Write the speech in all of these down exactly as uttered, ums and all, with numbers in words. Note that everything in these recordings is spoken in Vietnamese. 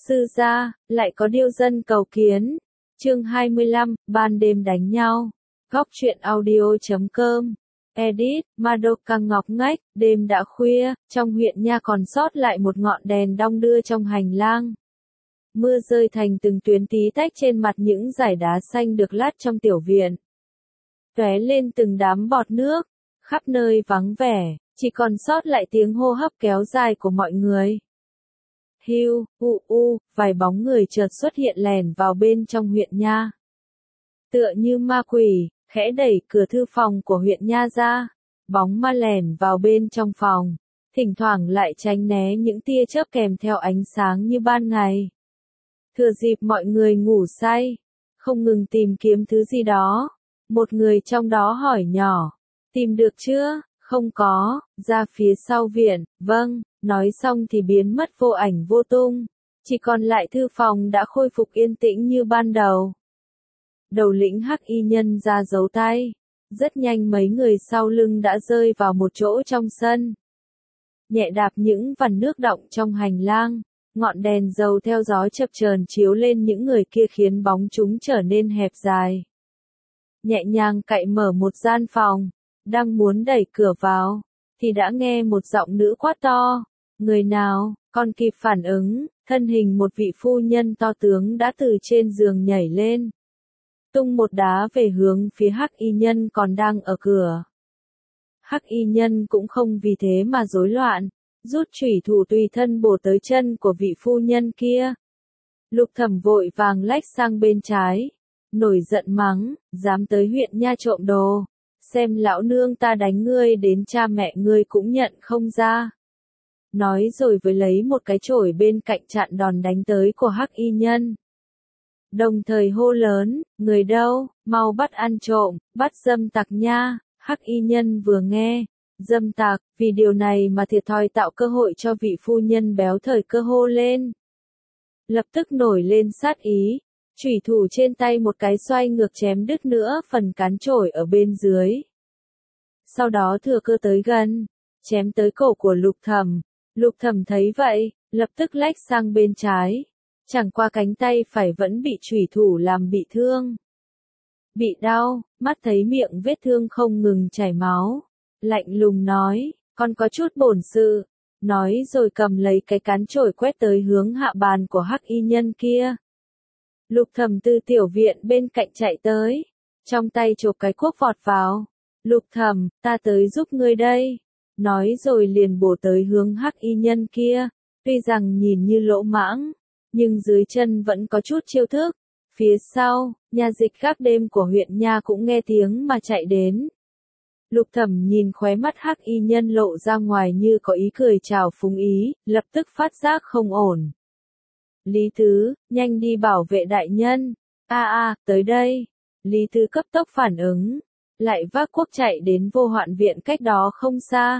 Sư gia, lại có điêu dân cầu kiến. Chương hai mươi lăm, ban đêm đánh nhau. Góc truyện audio chấm com. Edit, Madoka Ngọc Ngách, đêm đã khuya, trong huyện nha còn sót lại một ngọn đèn đong đưa trong hành lang. Mưa rơi thành từng tuyến tí tách trên mặt những dải đá xanh được lát trong tiểu viện. Tóe lên từng đám bọt nước, khắp nơi vắng vẻ, chỉ còn sót lại tiếng hô hấp kéo dài của mọi người. Hiu, u u, vài bóng người chợt xuất hiện lèn vào bên trong huyện nha. Tựa như ma quỷ, khẽ đẩy cửa thư phòng của huyện nha ra, bóng ma lèn vào bên trong phòng, thỉnh thoảng lại tránh né những tia chớp kèm theo ánh sáng như ban ngày. Thừa dịp mọi người ngủ say, không ngừng tìm kiếm thứ gì đó, một người trong đó hỏi nhỏ, tìm được chưa? Không có, ra phía sau viện, vâng, nói xong thì biến mất vô ảnh vô tung, chỉ còn lại thư phòng đã khôi phục yên tĩnh như ban đầu. Đầu lĩnh hắc y nhân ra giấu tay, rất nhanh mấy người sau lưng đã rơi vào một chỗ trong sân. Nhẹ đạp những vằn nước đọng trong hành lang, ngọn đèn dầu theo gió chập chờn chiếu lên những người kia khiến bóng chúng trở nên hẹp dài. Nhẹ nhàng cậy mở một gian phòng, đang muốn đẩy cửa vào, thì đã nghe một giọng nữ quát to, người nào, còn kịp phản ứng, thân hình một vị phu nhân to tướng đã từ trên giường nhảy lên, tung một đá về hướng phía hắc y nhân còn đang ở cửa. Hắc y nhân cũng không vì thế mà rối loạn, rút chủy thủ tùy thân bổ tới chân của vị phu nhân kia. Lục Thẩm vội vàng lách sang bên trái, nổi giận mắng, dám tới huyện nha trộm đồ, xem lão nương ta đánh ngươi đến cha mẹ ngươi cũng nhận không ra. Nói rồi với lấy một cái chổi bên cạnh chặn đòn đánh tới của hắc y nhân. Đồng thời hô lớn, người đâu, mau bắt ăn trộm, bắt dâm tặc nha. Hắc y nhân vừa nghe, dâm tặc, vì điều này mà thiệt thòi tạo cơ hội cho vị phu nhân béo thời cơ hô lên. Lập tức nổi lên sát ý, chủy thủ trên tay một cái xoay ngược chém đứt nữa phần cán chổi ở bên dưới. Sau đó thừa cơ tới gần, chém tới cổ của Lục Thẩm. Lục Thẩm thấy vậy, lập tức lách sang bên trái, chẳng qua cánh tay phải vẫn bị chủy thủ làm bị thương. Bị đau, mắt thấy miệng vết thương không ngừng chảy máu, lạnh lùng nói, con có chút bổn sự, nói rồi cầm lấy cái cán chổi quét tới hướng hạ bàn của hắc y nhân kia. Lục Thẩm từ tiểu viện bên cạnh chạy tới, trong tay chộp cái cuốc vọt vào. Lục Thẩm, ta tới giúp ngươi đây. Nói rồi liền bổ tới hướng hắc y nhân kia, tuy rằng nhìn như lỗ mãng, nhưng dưới chân vẫn có chút chiêu thức. Phía sau, nha dịch gác đêm của huyện nha cũng nghe tiếng mà chạy đến. Lục Thẩm nhìn khóe mắt hắc y nhân lộ ra ngoài như có ý cười chào phúng ý, lập tức phát giác không ổn. Lý Tứ, nhanh đi bảo vệ đại nhân. A a, tới đây. Lý Tứ cấp tốc phản ứng, lại vác cuốc chạy đến vô hoạn viện cách đó không xa.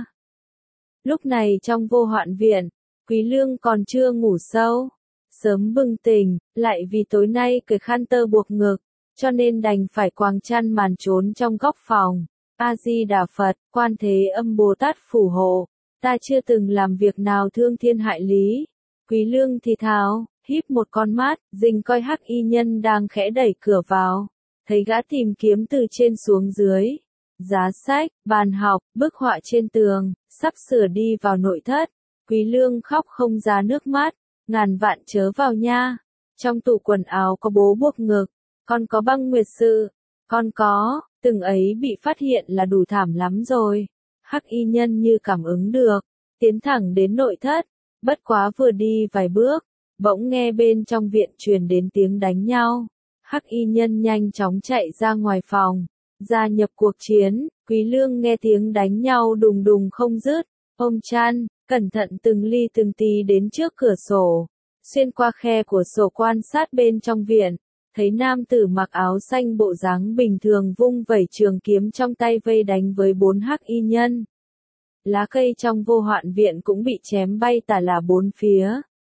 Lúc này trong vô hoạn viện, Quý Lương còn chưa ngủ sâu. Sớm bừng tỉnh, lại vì tối nay cởi khăn tơ buộc ngực, cho nên đành phải quàng chăn màn trốn trong góc phòng. A-di-đà Phật, Quan Thế Âm Bồ Tát phù hộ, ta chưa từng làm việc nào thương thiên hại lý. Quý Lương thì thào, híp một con mắt, rình coi hắc y nhân đang khẽ đẩy cửa vào, thấy gã tìm kiếm từ trên xuống dưới. Giá sách, bàn học, bức họa trên tường, sắp sửa đi vào nội thất. Quý Lương khóc không ra nước mắt. Ngàn vạn chớ vào nha. Trong tủ quần áo có bố buộc ngực, con có băng nguyệt sự, con có, từng ấy bị phát hiện là đủ thảm lắm rồi. Hắc y nhân như cảm ứng được, tiến thẳng đến nội thất, bất quá vừa đi vài bước, bỗng nghe bên trong viện truyền đến tiếng đánh nhau. Hắc y nhân nhanh chóng chạy ra ngoài phòng, gia nhập cuộc chiến. Quý Lương nghe tiếng đánh nhau đùng đùng không dứt, ôm chăn, cẩn thận từng ly từng tí đến trước cửa sổ, xuyên qua khe của sổ quan sát bên trong viện, thấy nam tử mặc áo xanh bộ dáng bình thường vung vẩy trường kiếm trong tay vây đánh với bốn hắc y nhân. Lá cây trong vô hoạn viện cũng bị chém bay tả là bốn phía.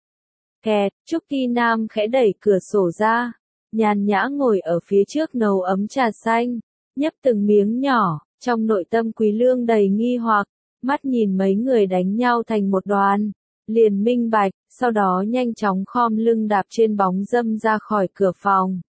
Kẹt, Trúc Ti Nam khẽ đẩy cửa sổ ra, nhàn nhã ngồi ở phía trước nấu ấm trà xanh, nhấp từng miếng nhỏ, trong nội tâm Quý Lương đầy nghi hoặc. Mắt nhìn mấy người đánh nhau thành một đoàn, liền minh bạch, sau đó nhanh chóng khom lưng đạp trên bóng dâm ra khỏi cửa phòng.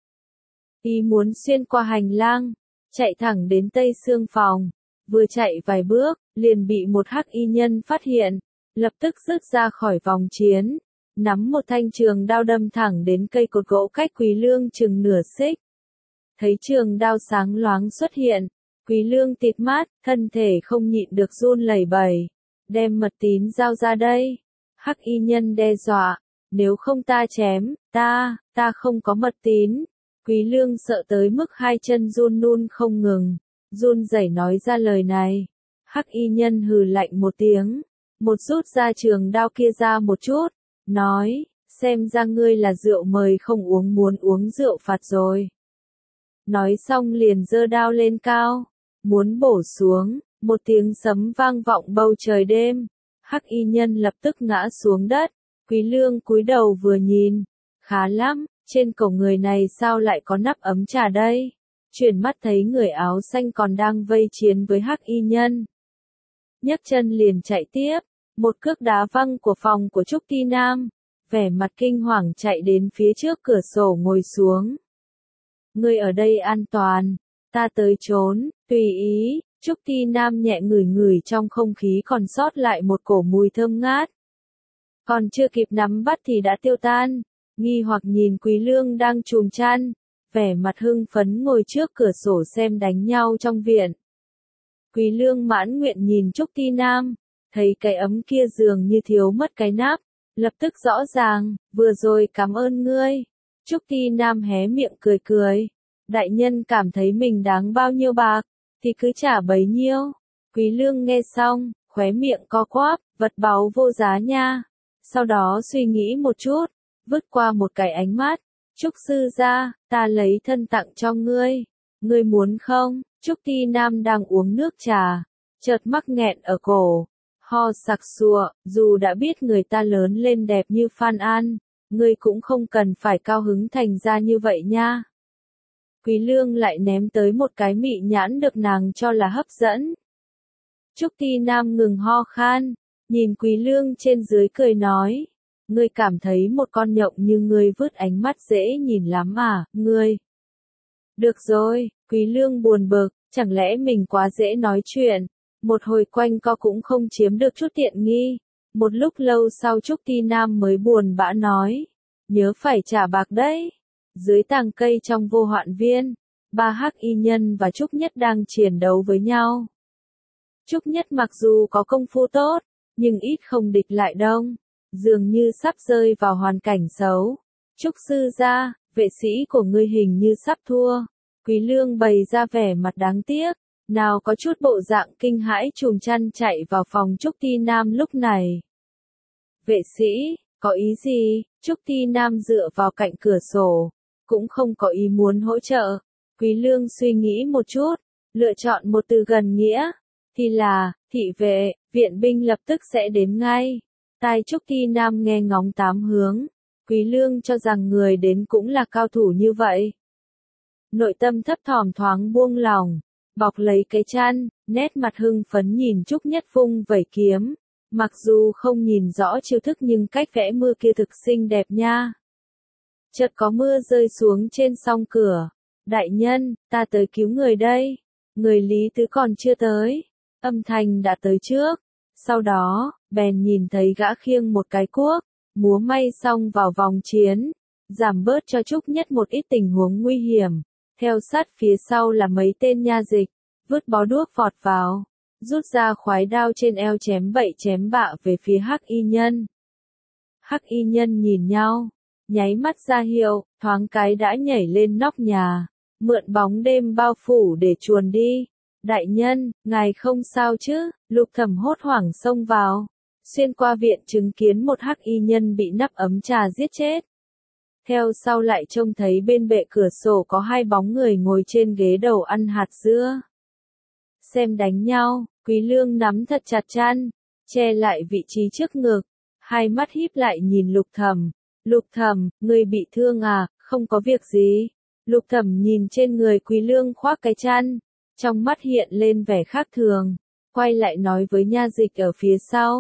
Y muốn xuyên qua hành lang, chạy thẳng đến tây xương phòng, vừa chạy vài bước, liền bị một hắc y nhân phát hiện, lập tức rứt ra khỏi vòng chiến, nắm một thanh trường đao đâm thẳng đến cây cột gỗ cách Quý Lương chừng nửa xích. Thấy trường đao sáng loáng xuất hiện, Quý Lương tịt mắt, thân thể không nhịn được run lẩy bẩy, đem mật tín giao ra đây. Hắc y nhân đe dọa, nếu không ta chém, ta, ta không có mật tín. Quý Lương sợ tới mức hai chân run run không ngừng, run rẩy nói ra lời này. Hắc y nhân hừ lạnh một tiếng, một rút ra trường đao kia ra một chút, nói, xem ra ngươi là rượu mời không uống muốn uống rượu phạt rồi. Nói xong liền giơ đao lên cao, muốn bổ xuống, một tiếng sấm vang vọng bầu trời đêm. Hắc y nhân lập tức ngã xuống đất, Quý Lương cúi đầu vừa nhìn, khá lắm, trên cổ người này sao lại có nắp ấm trà đây? Chuyển mắt thấy người áo xanh còn đang vây chiến với hắc y nhân. Nhấc chân liền chạy tiếp, một cước đá văng của phòng của Trúc Ti Nam, vẻ mặt kinh hoàng chạy đến phía trước cửa sổ ngồi xuống. Ngươi ở đây an toàn, ta tới trốn, tùy ý. Trúc Ti Nam nhẹ ngửi ngửi trong không khí còn sót lại một cổ mùi thơm ngát. Còn chưa kịp nắm bắt thì đã tiêu tan, nghi hoặc nhìn Quý Lương đang chùm chăn, vẻ mặt hưng phấn ngồi trước cửa sổ xem đánh nhau trong viện. Quý Lương mãn nguyện nhìn Trúc Ti Nam, thấy cái ấm kia dường như thiếu mất cái nắp, lập tức rõ ràng, vừa rồi cảm ơn ngươi. Trúc Ti Nam hé miệng cười cười, đại nhân cảm thấy mình đáng bao nhiêu bạc, thì cứ trả bấy nhiêu. Quý Lương nghe xong, khóe miệng co quắp, vật báu vô giá nha. Sau đó suy nghĩ một chút, vứt qua một cái ánh mắt, Trúc sư gia, ta lấy thân tặng cho ngươi, ngươi muốn không? Trúc Ti Nam đang uống nước trà, chợt mắc nghẹn ở cổ, ho sặc sụa, dù đã biết người ta lớn lên đẹp như Phan An, ngươi cũng không cần phải cao hứng thành ra như vậy nha. Quý Lương lại ném tới một cái mị nhãn được nàng cho là hấp dẫn. Trúc Ti Nam ngừng ho khan, nhìn Quý Lương trên dưới cười nói, ngươi cảm thấy một con nhộng như ngươi vứt ánh mắt dễ nhìn lắm à, ngươi. Được rồi, Quý Lương buồn bực, chẳng lẽ mình quá dễ nói chuyện, một hồi quanh co cũng không chiếm được chút tiện nghi. Một lúc lâu sau Trúc Ti Nam mới buồn bã nói, nhớ phải trả bạc đấy. Dưới tàng cây trong vô hoạn viên, ba hắc y nhân và Trúc Nhất đang chiến đấu với nhau. Trúc Nhất mặc dù có công phu tốt, nhưng ít không địch lại đông, dường như sắp rơi vào hoàn cảnh xấu. Trúc sư gia, vệ sĩ của ngươi hình như sắp thua. Quý Lương bày ra vẻ mặt đáng tiếc, nào có chút bộ dạng kinh hãi chùm chăn chạy vào phòng Trúc Ti Nam lúc này. Vệ sĩ, có ý gì? Trúc Ti Nam dựa vào cạnh cửa sổ, cũng không có ý muốn hỗ trợ. Quý Lương suy nghĩ một chút, lựa chọn một từ gần nghĩa, thì là, thị vệ, viện binh lập tức sẽ đến ngay. Tai Trúc Ti Nam nghe ngóng tám hướng, Quý Lương cho rằng người đến cũng là cao thủ như vậy. Nội tâm thấp thỏm thoáng buông lòng, bọc lấy cái chăn, nét mặt hưng phấn nhìn Trúc Nhất vung vẩy kiếm, mặc dù không nhìn rõ chiêu thức nhưng cách vẽ mưa kia thực xinh đẹp nha. Chợt có mưa rơi xuống trên song cửa, đại nhân, ta tới cứu người đây, người Lý Tứ còn chưa tới, âm thanh đã tới trước, sau đó, bèn nhìn thấy gã khiêng một cái cuốc, múa may xong vào vòng chiến, giảm bớt cho Trúc Nhất một ít tình huống nguy hiểm. Theo sát phía sau là mấy tên nha dịch, vứt bó đuốc vọt vào, rút ra khoái đao trên eo chém bậy chém bạ về phía hắc y nhân. Hắc y nhân nhìn nhau, nháy mắt ra hiệu, thoáng cái đã nhảy lên nóc nhà, mượn bóng đêm bao phủ để chuồn đi. Đại nhân, ngài không sao chứ? Lục Thẩm hốt hoảng xông vào, xuyên qua viện chứng kiến một hắc y nhân bị nắp ấm trà giết chết. Theo sau lại trông thấy bên bệ cửa sổ có hai bóng người ngồi trên ghế đầu ăn hạt dưa. Xem đánh nhau, Quý Lương nắm thật chặt chăn, che lại vị trí trước ngực, hai mắt híp lại nhìn Lục Thẩm. Lục Thẩm, ngươi bị thương à? Không có việc gì. Lục Thẩm nhìn trên người Quý Lương khoác cái chăn, trong mắt hiện lên vẻ khác thường, quay lại nói với nha dịch ở phía sau,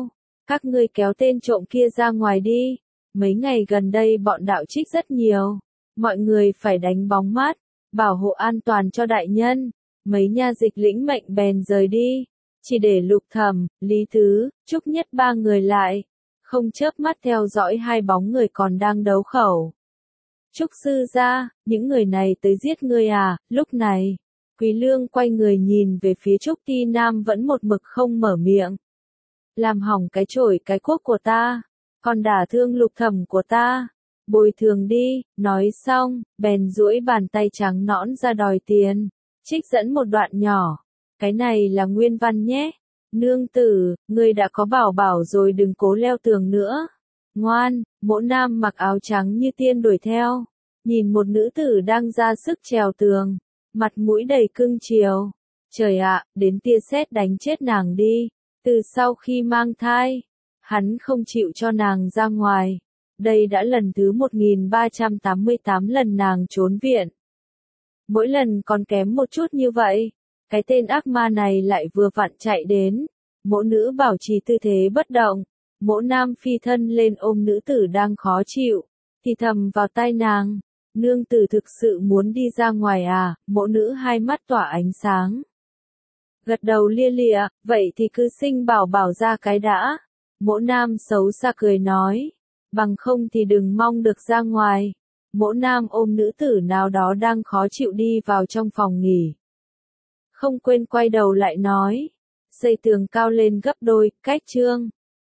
Các ngươi kéo tên trộm kia ra ngoài đi. Mấy ngày gần đây bọn đạo trích rất nhiều. Mọi người phải đánh bóng mát, bảo hộ an toàn cho đại nhân. Mấy nha dịch lĩnh mệnh bèn rời đi. Chỉ để Lục Thẩm, Lý Tứ, Trúc Nhất ba người lại. Không chớp mắt theo dõi hai bóng người còn đang đấu khẩu. Trúc sư gia, những người này tới giết ngươi à? Lúc này, Quý Lương quay người nhìn về phía Trúc Ti Nam vẫn một mực không mở miệng. Làm hỏng cái chổi cái cuốc của ta, còn đả thương Lục Thẩm của ta, bồi thường đi. Nói xong, bèn duỗi bàn tay trắng nõn ra đòi tiền. Trích dẫn một đoạn nhỏ, cái này là nguyên văn nhé. Nương tử, ngươi đã có bảo bảo rồi, đừng cố leo tường nữa. Ngoan. Mỗ nam mặc áo trắng như tiên đuổi theo, nhìn một nữ tử đang ra sức trèo tường, mặt mũi đầy cưng chiều. Trời ạ, đến tia sét đánh chết nàng đi. Từ sau khi mang thai, hắn không chịu cho nàng ra ngoài. Đây đã lần thứ một nghìn ba trăm tám mươi tám lần nàng trốn viện. Mỗi lần còn kém một chút như vậy, cái tên ác ma này lại vừa vặn chạy đến. Mỗ nữ bảo trì tư thế bất động. Mỗ nam phi thân lên ôm nữ tử đang khó chịu, thì thầm vào tai nàng. Nương tử thực sự muốn đi ra ngoài à? Mỗ nữ hai mắt tỏa ánh sáng. Gật đầu lia lịa, vậy thì cứ sinh bảo bảo ra cái đã. Mỗ nam xấu xa cười nói, bằng không thì đừng mong được ra ngoài. Mỗ nam ôm nữ tử nào đó đang khó chịu đi vào trong phòng nghỉ. Không quên quay đầu lại nói, xây tường cao lên gấp đôi, cách trương.